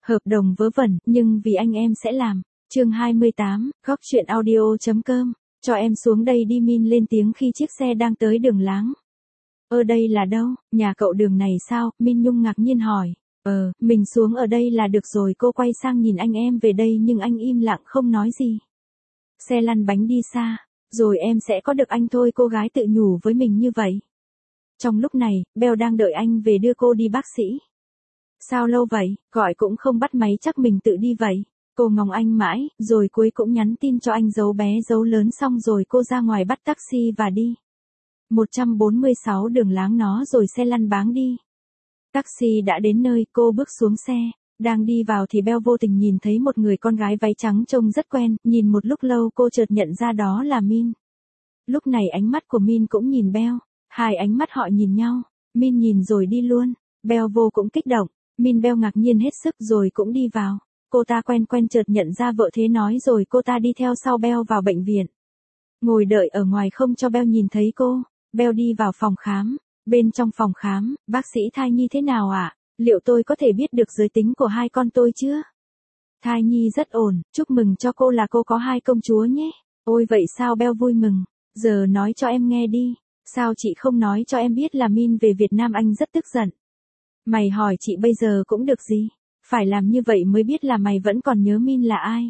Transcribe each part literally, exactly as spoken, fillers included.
Hợp đồng vớ vẩn, nhưng vì anh em sẽ làm. Chương hai mươi tám, góc chuyện audio.com. Cho em xuống đây đi, Min lên tiếng khi chiếc xe đang tới đường láng. Ở đây là đâu? Nhà cậu đường này sao? Min Nhung ngạc nhiên hỏi. Ờ, mình xuống ở đây là được rồi. Cô quay sang nhìn anh em về đây nhưng anh im lặng không nói gì. Xe lăn bánh đi xa. Rồi em sẽ có được anh thôi, cô gái tự nhủ với mình như vậy. Trong lúc này, Bell đang đợi anh về đưa cô đi bác sĩ. Sao lâu vậy, gọi cũng không bắt máy, chắc mình tự đi vậy. Cô ngóng anh mãi, rồi cuối cũng nhắn tin cho anh dấu bé dấu lớn, xong rồi cô ra ngoài bắt taxi và đi. một trăm bốn mươi sáu đường láng nó rồi xe lăn báng đi. Taxi đã đến nơi, cô bước xuống xe. Đang đi vào thì Bell vô tình nhìn thấy một người con gái váy trắng trông rất quen, nhìn một lúc lâu cô chợt nhận ra đó là Min. Lúc này ánh mắt của Min cũng nhìn Bell, hai ánh mắt họ nhìn nhau, Min nhìn rồi đi luôn. Bell vô cũng kích động, Min Bell ngạc nhiên hết sức rồi cũng đi vào. Cô ta quen quen chợt nhận ra vợ thế nói rồi cô ta đi theo sau Bell vào bệnh viện. Ngồi đợi ở ngoài không cho Bell nhìn thấy cô, Bell đi vào phòng khám. Bên trong phòng khám, bác sĩ thai nhi thế nào ạ? À? Liệu tôi có thể biết được giới tính của hai con tôi chưa? Thai nhi rất ổn, chúc mừng cho cô là cô có hai công chúa nhé. Ôi vậy sao? Bell vui mừng. Giờ nói cho em nghe đi. Sao chị không nói cho em biết là Min về Việt Nam? Anh rất tức giận. Mày hỏi chị bây giờ cũng được gì? Phải làm như vậy mới biết là mày vẫn còn nhớ Min là ai.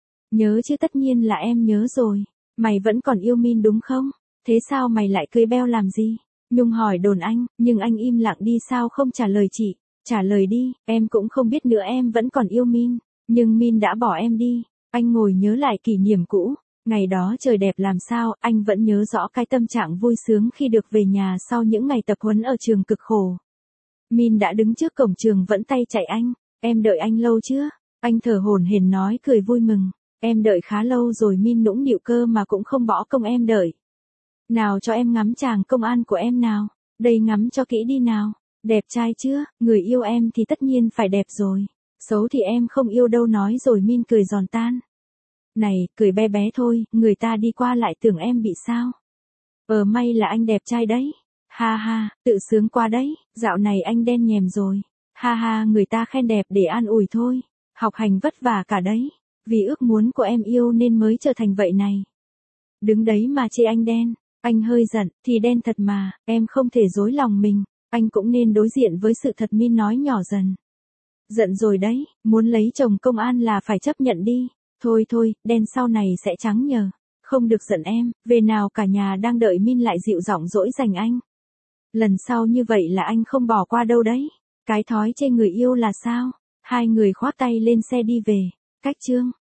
Nhớ chứ, tất nhiên là em nhớ rồi. Mày vẫn còn yêu Min đúng không? Thế sao mày lại cưới Bell làm gì? Nhung hỏi đồn anh, nhưng anh im lặng đi, sao không trả lời chị? Trả lời đi, em cũng không biết nữa, em vẫn còn yêu Min. Nhưng Min đã bỏ em đi. Anh ngồi nhớ lại kỷ niệm cũ. Ngày đó trời đẹp làm sao, anh vẫn nhớ rõ cái tâm trạng vui sướng khi được về nhà sau những ngày tập huấn ở trường cực khổ. Min đã đứng trước cổng trường vẫn tay chạy anh. Em đợi anh lâu chưa? Anh thở hổn hển nói, cười vui mừng. Em đợi khá lâu rồi. Min nũng nịu, cơ mà cũng không bỏ công em đợi. Nào cho em ngắm chàng công an của em nào. Đây, ngắm cho kỹ đi nào. Đẹp trai chưa? Người yêu em thì tất nhiên phải đẹp rồi. Xấu thì em không yêu đâu, nói rồi Min cười giòn tan. Này, cười bé bé thôi, người ta đi qua lại tưởng em bị sao. Ờ, may là anh đẹp trai đấy. Ha ha, tự sướng qua đấy, dạo này anh đen nhèm rồi. Ha ha, người ta khen đẹp để an ủi thôi. Học hành vất vả cả đấy. Vì ước muốn của em yêu nên mới trở thành vậy này. Đứng đấy mà chê anh đen. Anh hơi giận, thì đen thật mà, em không thể dối lòng mình. Anh cũng nên đối diện với sự thật, Min nói nhỏ dần. Giận rồi đấy, muốn lấy chồng công an là phải chấp nhận đi. Thôi thôi, đen sau này sẽ trắng nhờ. Không được giận em, về nào, cả nhà đang đợi. Min lại dịu giọng dỗi dành anh. Lần sau như vậy là anh không bỏ qua đâu đấy. Cái thói chê người yêu là sao? Hai người khoác tay lên xe đi về. Cách chương